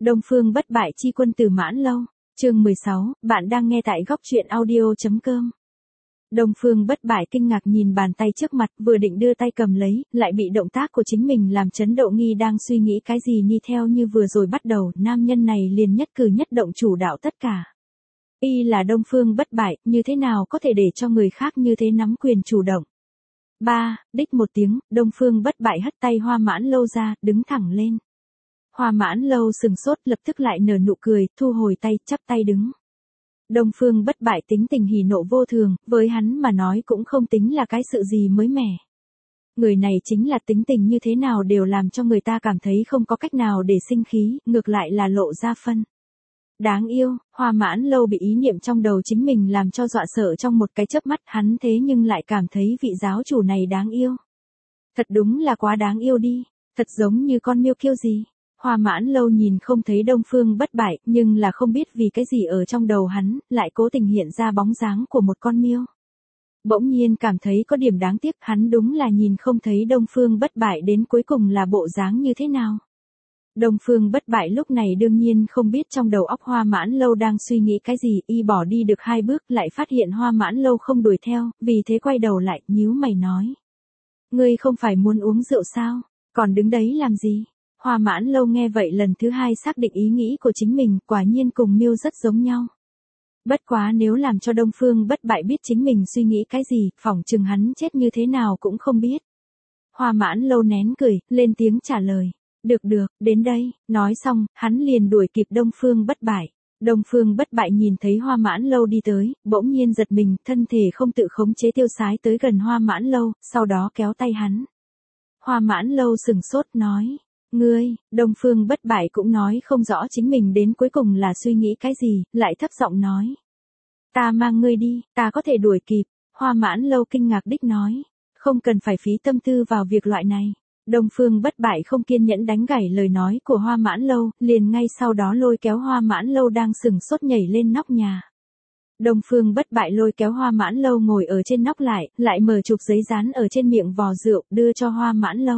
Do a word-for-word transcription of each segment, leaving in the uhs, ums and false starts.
Đông Phương Bất Bại chi quân Từ Mãn Lâu, chương mười sáu, bạn đang nghe tại góc truyện audio.com. Đông Phương Bất Bại kinh ngạc nhìn bàn tay trước mặt, vừa định đưa tay cầm lấy, lại bị động tác của chính mình làm chấn động, nghi đang suy nghĩ cái gì ni theo như vừa rồi bắt đầu, nam nhân này liền nhất cử nhất động chủ đạo tất cả. Y là Đông Phương Bất Bại, như thế nào có thể để cho người khác như thế nắm quyền chủ động. Ba, đích một tiếng, Đông Phương Bất Bại hất tay Hoa Mãn Lâu ra, đứng thẳng lên. Hoa Mãn Lâu sừng sốt, lập tức lại nở nụ cười, thu hồi tay, chắp tay đứng. Đông Phương Bất Bại tính tình hỉ nộ vô thường, với hắn mà nói cũng không tính là cái sự gì mới mẻ. Người này chính là tính tình như thế nào đều làm cho người ta cảm thấy không có cách nào để sinh khí, ngược lại là lộ ra phân. Đáng yêu, Hoa Mãn Lâu bị ý niệm trong đầu chính mình làm cho dọa sợ trong một cái chớp mắt, hắn thế nhưng lại cảm thấy vị giáo chủ này đáng yêu. Thật đúng là quá đáng yêu đi, thật giống như con miêu kiêu gì. Hoa Mãn Lâu nhìn không thấy Đông Phương Bất Bại, nhưng là không biết vì cái gì ở trong đầu hắn, lại cố tình hiện ra bóng dáng của một con miêu. Bỗng nhiên cảm thấy có điểm đáng tiếc, hắn đúng là nhìn không thấy Đông Phương Bất Bại đến cuối cùng là bộ dáng như thế nào. Đông Phương Bất Bại lúc này đương nhiên không biết trong đầu óc Hoa Mãn Lâu đang suy nghĩ cái gì, y bỏ đi được hai bước lại phát hiện Hoa Mãn Lâu không đuổi theo, vì thế quay đầu lại, nhíu mày nói. Ngươi không phải muốn uống rượu sao, còn đứng đấy làm gì? Hoa Mãn Lâu nghe vậy lần thứ hai xác định ý nghĩ của chính mình, quả nhiên cùng miêu rất giống nhau. Bất quá nếu làm cho Đông Phương Bất Bại biết chính mình suy nghĩ cái gì, phỏng chừng hắn chết như thế nào cũng không biết. Hoa Mãn Lâu nén cười, lên tiếng trả lời. Được được, đến đây, nói xong, hắn liền đuổi kịp Đông Phương Bất Bại. Đông Phương Bất Bại nhìn thấy Hoa Mãn Lâu đi tới, bỗng nhiên giật mình, thân thể không tự khống chế tiêu sái tới gần Hoa Mãn Lâu, sau đó kéo tay hắn. Hoa Mãn Lâu sừng sốt nói. Ngươi, Đông Phương Bất Bại cũng nói không rõ chính mình đến cuối cùng là suy nghĩ cái gì, lại thấp giọng nói. Ta mang ngươi đi, ta có thể đuổi kịp. Hoa Mãn Lâu kinh ngạc đích nói. Không cần phải phí tâm tư vào việc loại này. Đông Phương Bất Bại không kiên nhẫn đánh gãy lời nói của Hoa Mãn Lâu, liền ngay sau đó lôi kéo Hoa Mãn Lâu đang sừng sốt nhảy lên nóc nhà. Đông Phương Bất Bại lôi kéo Hoa Mãn Lâu ngồi ở trên nóc lại, lại mở chụp giấy dán ở trên miệng vò rượu, đưa cho Hoa Mãn Lâu.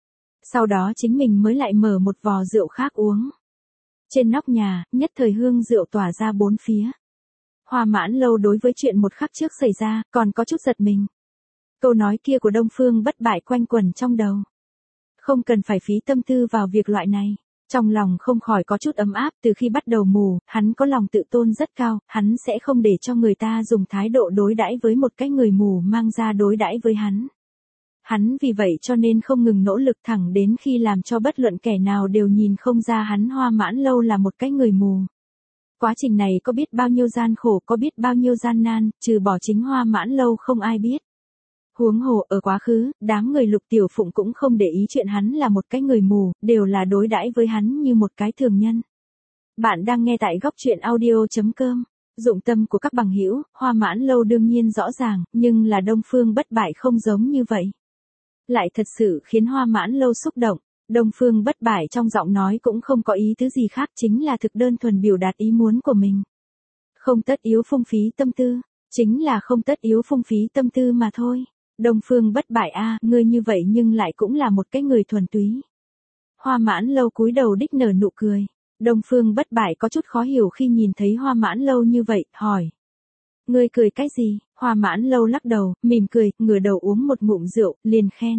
Sau đó chính mình mới lại mở một vò rượu khác uống. Trên nóc nhà, nhất thời hương rượu tỏa ra bốn phía. Hoa Mãn Lâu đối với chuyện một khắc trước xảy ra, còn có chút giật mình. Câu nói kia của Đông Phương Bất Bại quanh quẩn trong đầu. Không cần phải phí tâm tư vào việc loại này. Trong lòng không khỏi có chút ấm áp, từ khi bắt đầu mù, hắn có lòng tự tôn rất cao, hắn sẽ không để cho người ta dùng thái độ đối đãi với một cái người mù mang ra đối đãi với hắn. Hắn vì vậy cho nên không ngừng nỗ lực thẳng đến khi làm cho bất luận kẻ nào đều nhìn không ra hắn Hoa Mãn Lâu là một cái người mù. Quá trình này có biết bao nhiêu gian khổ, có biết bao nhiêu gian nan, trừ bỏ chính Hoa Mãn Lâu không ai biết. Huống hồ ở quá khứ, đám người Lục Tiểu Phụng cũng không để ý chuyện hắn là một cái người mù, đều là đối đãi với hắn như một cái thường nhân. Bạn đang nghe tại góc truyện audio.com. Dụng tâm của các bằng hữu, Hoa Mãn Lâu đương nhiên rõ ràng, nhưng là Đông Phương Bất Bại không giống như vậy. Lại thật sự khiến Hoa Mãn Lâu xúc động, Đông Phương Bất Bại trong giọng nói cũng không có ý tứ gì khác, chính là thực đơn thuần biểu đạt ý muốn của mình. Không tất yếu phung phí tâm tư, chính là không tất yếu phung phí tâm tư mà thôi. Đông Phương Bất Bại a, ngươi như vậy nhưng lại cũng là một cái người thuần túy. Hoa Mãn Lâu cúi đầu đích nở nụ cười. Đông Phương Bất Bại có chút khó hiểu khi nhìn thấy Hoa Mãn Lâu như vậy, hỏi. Ngươi cười cái gì? Hoa Mãn Lâu lắc đầu, mỉm cười, ngửa đầu uống một ngụm rượu, liền khen.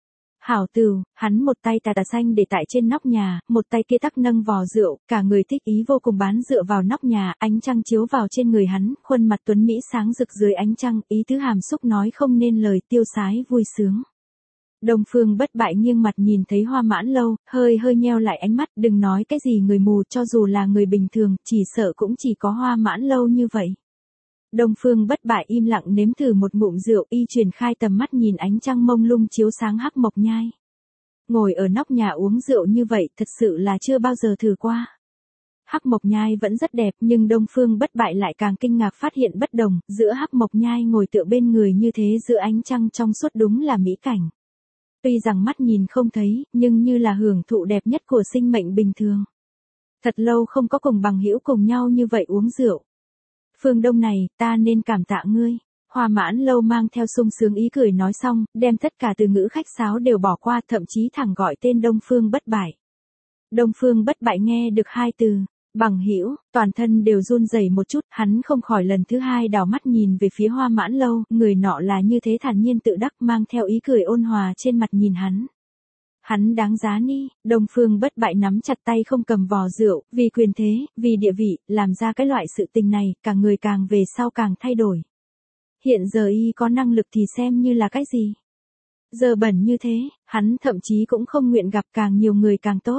Hảo Từu, hắn một tay tà tà xanh để tại trên nóc nhà, một tay kia tắc nâng vò rượu, cả người thích ý vô cùng bán dựa vào nóc nhà, ánh trăng chiếu vào trên người hắn, khuôn mặt tuấn mỹ sáng rực dưới ánh trăng, ý tứ hàm xúc nói không nên lời, tiêu sái vui sướng. Đông Phương Bất Bại nghiêng mặt nhìn thấy Hoa Mãn Lâu, hơi hơi nheo lại ánh mắt, đừng nói cái gì người mù, cho dù là người bình thường, chỉ sợ cũng chỉ có Hoa Mãn Lâu như vậy. Đông Phương Bất Bại im lặng nếm thử một ngụm rượu, y truyền khai tầm mắt nhìn ánh trăng mông lung chiếu sáng Hắc Mộc Nhai. Ngồi ở nóc nhà uống rượu như vậy thật sự là chưa bao giờ thử qua. Hắc Mộc Nhai vẫn rất đẹp, nhưng Đông Phương Bất Bại lại càng kinh ngạc phát hiện bất đồng, giữa Hắc Mộc Nhai ngồi tựa bên người như thế giữa ánh trăng trong suốt đúng là mỹ cảnh. Tuy rằng mắt nhìn không thấy, nhưng như là hưởng thụ đẹp nhất của sinh mệnh bình thường. Thật lâu không có cùng bằng hữu cùng nhau như vậy uống rượu. Phương Đông này, ta nên cảm tạ ngươi. Hoa Mãn Lâu mang theo sung sướng ý cười nói xong, đem tất cả từ ngữ khách sáo đều bỏ qua, thậm chí thẳng gọi tên Đông Phương Bất Bại. Đông Phương Bất Bại nghe được hai từ, bằng hữu, toàn thân đều run rẩy một chút, hắn không khỏi lần thứ hai đảo mắt nhìn về phía Hoa Mãn Lâu, người nọ là như thế thản nhiên tự đắc mang theo ý cười ôn hòa trên mặt nhìn hắn. Hắn đáng giá ni, Đông Phương Bất Bại nắm chặt tay không cầm vò rượu, vì quyền thế, vì địa vị, làm ra cái loại sự tình này, cả người càng về sau càng thay đổi. Hiện giờ y có năng lực thì xem như là cái gì? Giờ bẩn như thế, hắn thậm chí cũng không nguyện gặp càng nhiều người càng tốt.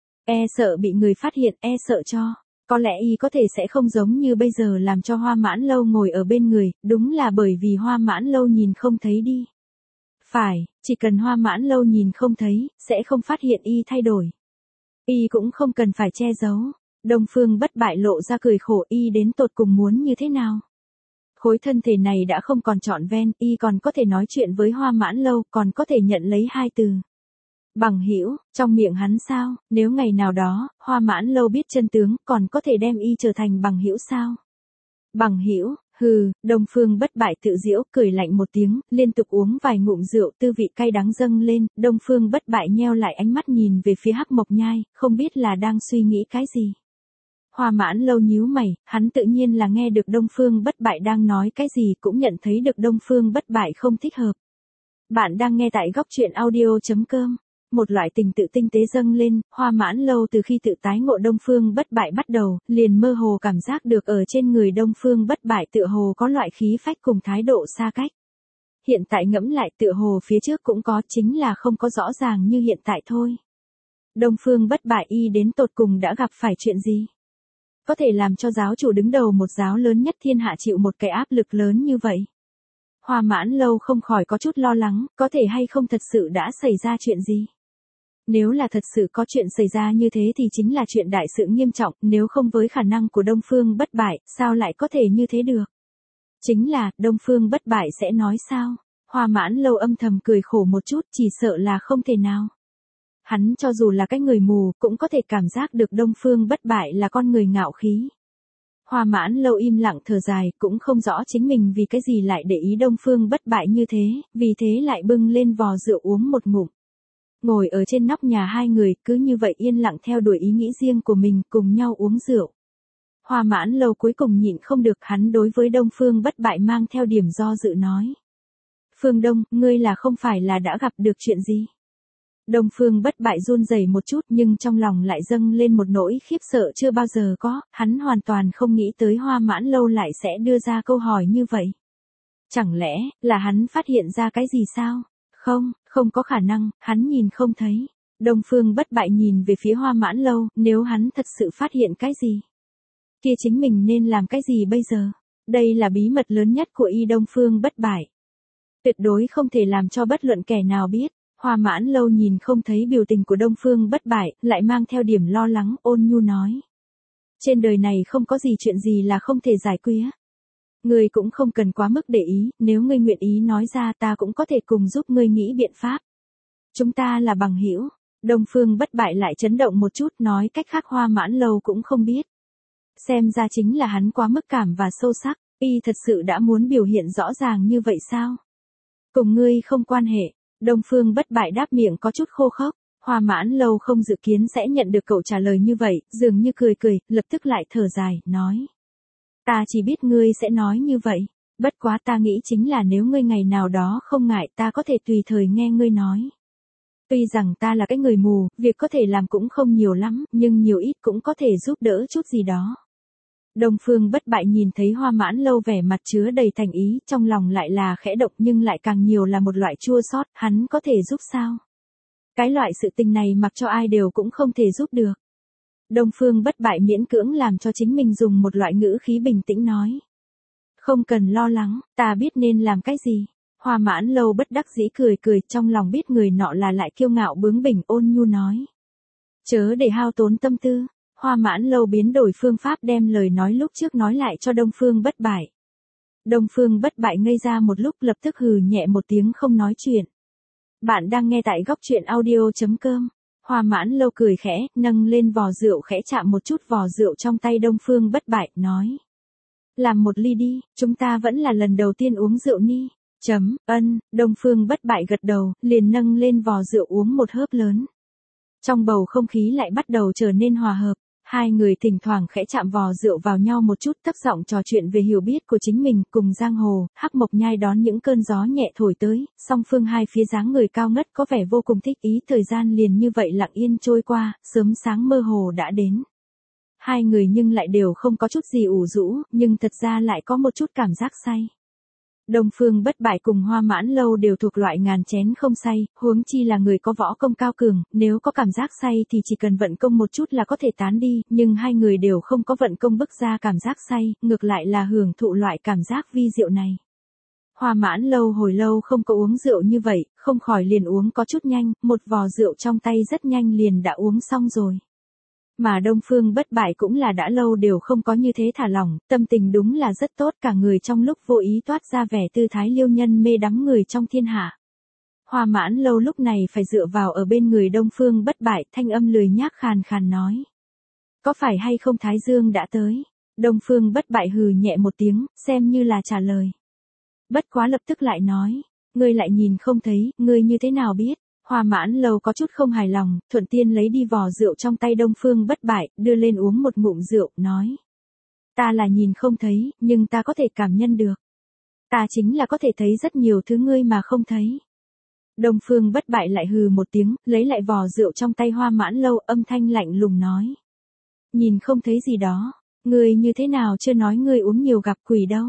E sợ bị người phát hiện, e sợ cho. Có lẽ y có thể sẽ không giống như bây giờ làm cho Hoa Mãn Lâu ngồi ở bên người, đúng là bởi vì Hoa Mãn Lâu nhìn không thấy đi. Phải, chỉ cần Hoa Mãn Lâu nhìn không thấy, sẽ không phát hiện y thay đổi. Y cũng không cần phải che giấu. Đông Phương Bất Bại lộ ra cười khổ, y đến tột cùng muốn như thế nào? Khối thân thể này đã không còn trọn ven, y còn có thể nói chuyện với Hoa Mãn Lâu, còn có thể nhận lấy hai từ. Bằng hữu, trong miệng hắn sao, nếu ngày nào đó, Hoa Mãn Lâu biết chân tướng, còn có thể đem y trở thành bằng hữu sao? Bằng hữu, hừ, Đông Phương Bất Bại tự giễu, cười lạnh một tiếng, liên tục uống vài ngụm rượu, tư vị cay đắng dâng lên, Đông Phương Bất Bại nheo lại ánh mắt nhìn về phía Hắc Mộc Nhai, không biết là đang suy nghĩ cái gì. Hoa Mãn Lâu nhíu mày, hắn tự nhiên là nghe được Đông Phương Bất Bại đang nói cái gì, cũng nhận thấy được Đông Phương Bất Bại không thích hợp. Bạn đang nghe tại góc truyện audio chấm com. Một loại tình tự tinh tế dâng lên, Hoa Mãn Lâu từ khi tự tái ngộ Đông Phương Bất Bại bắt đầu, liền mơ hồ cảm giác được ở trên người Đông Phương Bất Bại tựa hồ có loại khí phách cùng thái độ xa cách. Hiện tại ngẫm lại tựa hồ phía trước cũng có, chính là không có rõ ràng như hiện tại thôi. Đông Phương Bất Bại y đến tột cùng đã gặp phải chuyện gì? Có thể làm cho giáo chủ đứng đầu một giáo lớn nhất thiên hạ chịu một cái áp lực lớn như vậy? Hoa Mãn Lâu không khỏi có chút lo lắng, có thể hay không thật sự đã xảy ra chuyện gì? Nếu là thật sự có chuyện xảy ra như thế thì chính là chuyện đại sự nghiêm trọng, nếu không với khả năng của Đông Phương Bất Bại, sao lại có thể như thế được? Chính là, Đông Phương Bất Bại sẽ nói sao? Hoa Mãn Lâu âm thầm cười khổ một chút, chỉ sợ là không thể nào. Hắn cho dù là cái người mù, cũng có thể cảm giác được Đông Phương Bất Bại là con người ngạo khí. Hoa Mãn Lâu im lặng thở dài, cũng không rõ chính mình vì cái gì lại để ý Đông Phương Bất Bại như thế, vì thế lại bưng lên vò rượu uống một ngụm. Ngồi ở trên nóc nhà hai người, cứ như vậy yên lặng theo đuổi ý nghĩ riêng của mình, cùng nhau uống rượu. Hoa Mãn Lâu cuối cùng nhịn không được, hắn đối với Đông Phương Bất Bại mang theo điểm do dự nói. Phương Đông, ngươi là không phải là đã gặp được chuyện gì? Đông Phương Bất Bại run rẩy một chút nhưng trong lòng lại dâng lên một nỗi khiếp sợ chưa bao giờ có, hắn hoàn toàn không nghĩ tới Hoa Mãn Lâu lại sẽ đưa ra câu hỏi như vậy. Chẳng lẽ, là hắn phát hiện ra cái gì sao? Không, không có khả năng, hắn nhìn không thấy. Đông Phương Bất Bại nhìn về phía Hoa Mãn Lâu, nếu hắn thật sự phát hiện cái gì? Kia chính mình nên làm cái gì bây giờ? Đây là bí mật lớn nhất của y Đông Phương Bất Bại. Tuyệt đối không thể làm cho bất luận kẻ nào biết. Hoa Mãn Lâu nhìn không thấy biểu tình của Đông Phương Bất Bại, lại mang theo điểm lo lắng, ôn nhu nói. Trên đời này không có gì chuyện gì là không thể giải quyết. Ngươi cũng không cần quá mức để ý, nếu ngươi nguyện ý nói ra ta cũng có thể cùng giúp ngươi nghĩ biện pháp. Chúng ta là bằng hữu. Đông Phương Bất Bại lại chấn động một chút, nói cách khác Hoa Mãn Lâu cũng không biết. Xem ra chính là hắn quá mức cảm và sâu sắc, y thật sự đã muốn biểu hiện rõ ràng như vậy sao? Cùng ngươi không quan hệ. Đông Phương Bất Bại đáp miệng có chút khô khốc, Hoa Mãn Lâu không dự kiến sẽ nhận được cậu trả lời như vậy, dường như cười cười, lập tức lại thở dài, nói. Ta chỉ biết ngươi sẽ nói như vậy, bất quá ta nghĩ chính là nếu ngươi ngày nào đó không ngại ta có thể tùy thời nghe ngươi nói. Tuy rằng ta là cái người mù, việc có thể làm cũng không nhiều lắm, nhưng nhiều ít cũng có thể giúp đỡ chút gì đó. Đông Phương Bất Bại nhìn thấy Hoa Mãn Lâu vẻ mặt chứa đầy thành ý, trong lòng lại là khẽ động nhưng lại càng nhiều là một loại chua xót, hắn có thể giúp sao? Cái loại sự tình này mặc cho ai đều cũng không thể giúp được. Đông Phương Bất Bại miễn cưỡng làm cho chính mình dùng một loại ngữ khí bình tĩnh nói. Không cần lo lắng, ta biết nên làm cái gì. Hoa Mãn Lâu bất đắc dĩ cười cười, trong lòng biết người nọ là lại kiêu ngạo bướng bỉnh, ôn nhu nói. Chớ để hao tốn tâm tư. Hoa Mãn Lâu biến đổi phương pháp đem lời nói lúc trước nói lại cho Đông Phương Bất Bại. Đông Phương Bất Bại ngây ra một lúc, lập tức hừ nhẹ một tiếng không nói chuyện. Bạn đang nghe tại góc truyện audio chấm com. Hoa Mãn Lâu cười khẽ, nâng lên vò rượu khẽ chạm một chút vò rượu trong tay Đông Phương Bất Bại, nói. Làm một ly đi, chúng ta vẫn là lần đầu tiên uống rượu ni. Chấm, ân, Đông Phương Bất Bại gật đầu, liền nâng lên vò rượu uống một hớp lớn. Trong bầu không khí lại bắt đầu trở nên hòa hợp. Hai người thỉnh thoảng khẽ chạm vò rượu vào nhau một chút, thấp giọng trò chuyện về hiểu biết của chính mình, cùng giang hồ. Hắc Mộc Nhai đón những cơn gió nhẹ thổi tới, song phương hai phía dáng người cao ngất có vẻ vô cùng thích ý, thời gian liền như vậy lặng yên trôi qua, sớm sáng mơ hồ đã đến. Hai người nhưng lại đều không có chút gì ủ rũ, nhưng thật ra lại có một chút cảm giác say. Đông Phương Bất Bại cùng Hoa Mãn Lâu đều thuộc loại ngàn chén không say, huống chi là người có võ công cao cường, nếu có cảm giác say thì chỉ cần vận công một chút là có thể tán đi, nhưng hai người đều không có vận công bức ra cảm giác say, ngược lại là hưởng thụ loại cảm giác vi diệu này. Hoa Mãn Lâu hồi lâu không có uống rượu như vậy, không khỏi liền uống có chút nhanh, một vò rượu trong tay rất nhanh liền đã uống xong rồi. Mà Đông Phương Bất Bại cũng là đã lâu đều không có như thế thả lỏng, tâm tình đúng là rất tốt, cả người trong lúc vô ý toát ra vẻ tư thái liêu nhân mê đắm người trong thiên hạ. Hoa Mãn Lâu lúc này phải dựa vào ở bên người Đông Phương Bất Bại, thanh âm lười nhác khàn khàn nói. Có phải hay không Thái Dương đã tới? Đông Phương Bất Bại hừ nhẹ một tiếng, xem như là trả lời. Bất quá lập tức lại nói, ngươi lại nhìn không thấy, ngươi như thế nào biết? Hoa Mãn Lâu có chút không hài lòng, thuận tiên lấy đi vò rượu trong tay Đông Phương Bất Bại, đưa lên uống một ngụm rượu, nói. Ta là nhìn không thấy, nhưng ta có thể cảm nhận được. Ta chính là có thể thấy rất nhiều thứ ngươi mà không thấy. Đông Phương Bất Bại lại hừ một tiếng, lấy lại vò rượu trong tay Hoa Mãn Lâu, âm thanh lạnh lùng nói. Nhìn không thấy gì đó, ngươi như thế nào chưa nói ngươi uống nhiều gặp quỷ đâu.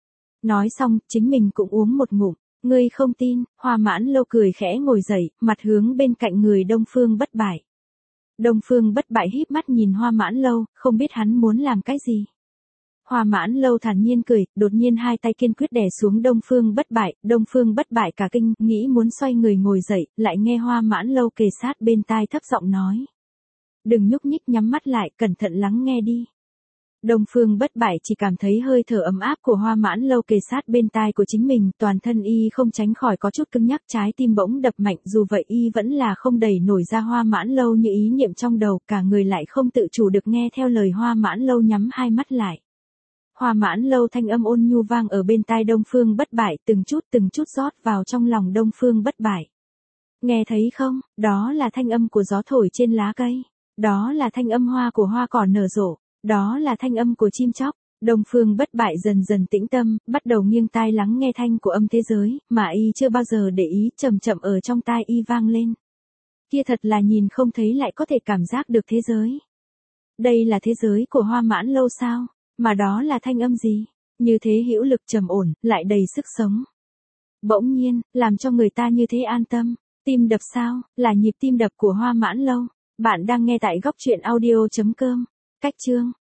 Nói xong, chính mình cũng uống một ngụm. Ngươi không tin, Hoa Mãn Lâu cười khẽ ngồi dậy, mặt hướng bên cạnh người Đông Phương Bất Bại. Đông Phương Bất Bại híp mắt nhìn Hoa Mãn Lâu, không biết hắn muốn làm cái gì. Hoa Mãn Lâu thản nhiên cười, đột nhiên hai tay kiên quyết đè xuống Đông Phương Bất Bại, Đông Phương Bất Bại cả kinh, nghĩ muốn xoay người ngồi dậy, lại nghe Hoa Mãn Lâu kề sát bên tai thấp giọng nói. Đừng nhúc nhích, nhắm mắt lại, cẩn thận lắng nghe đi. Đông Phương Bất Bại chỉ cảm thấy hơi thở ấm áp của Hoa Mãn Lâu kề sát bên tai của chính mình, toàn thân y không tránh khỏi có chút cứng nhắc, trái tim bỗng đập mạnh, dù vậy y vẫn là không đẩy nổi ra Hoa Mãn Lâu như ý niệm trong đầu, cả người lại không tự chủ được nghe theo lời Hoa Mãn Lâu, nhắm hai mắt lại. Hoa Mãn Lâu thanh âm ôn nhu vang ở bên tai Đông Phương Bất Bại, từng chút từng chút rót vào trong lòng Đông Phương Bất Bại. Nghe thấy không, đó là thanh âm của gió thổi trên lá cây, đó là thanh âm hoa của hoa cỏ nở rộ. Đó là thanh âm của chim chóc. Đông Phương Bất Bại dần dần tĩnh tâm, bắt đầu nghiêng tai lắng nghe thanh của âm thế giới, mà y chưa bao giờ để ý, chậm chậm ở trong tai y vang lên. Kia thật là nhìn không thấy lại có thể cảm giác được thế giới. Đây là thế giới của Hoa Mãn Lâu sao? Mà đó là thanh âm gì? Như thế hữu lực trầm ổn, lại đầy sức sống. Bỗng nhiên, làm cho người ta như thế an tâm. Tim đập sao? Là nhịp tim đập của Hoa Mãn Lâu. Bạn đang nghe tại góc truyện audio chấm com. Cách chương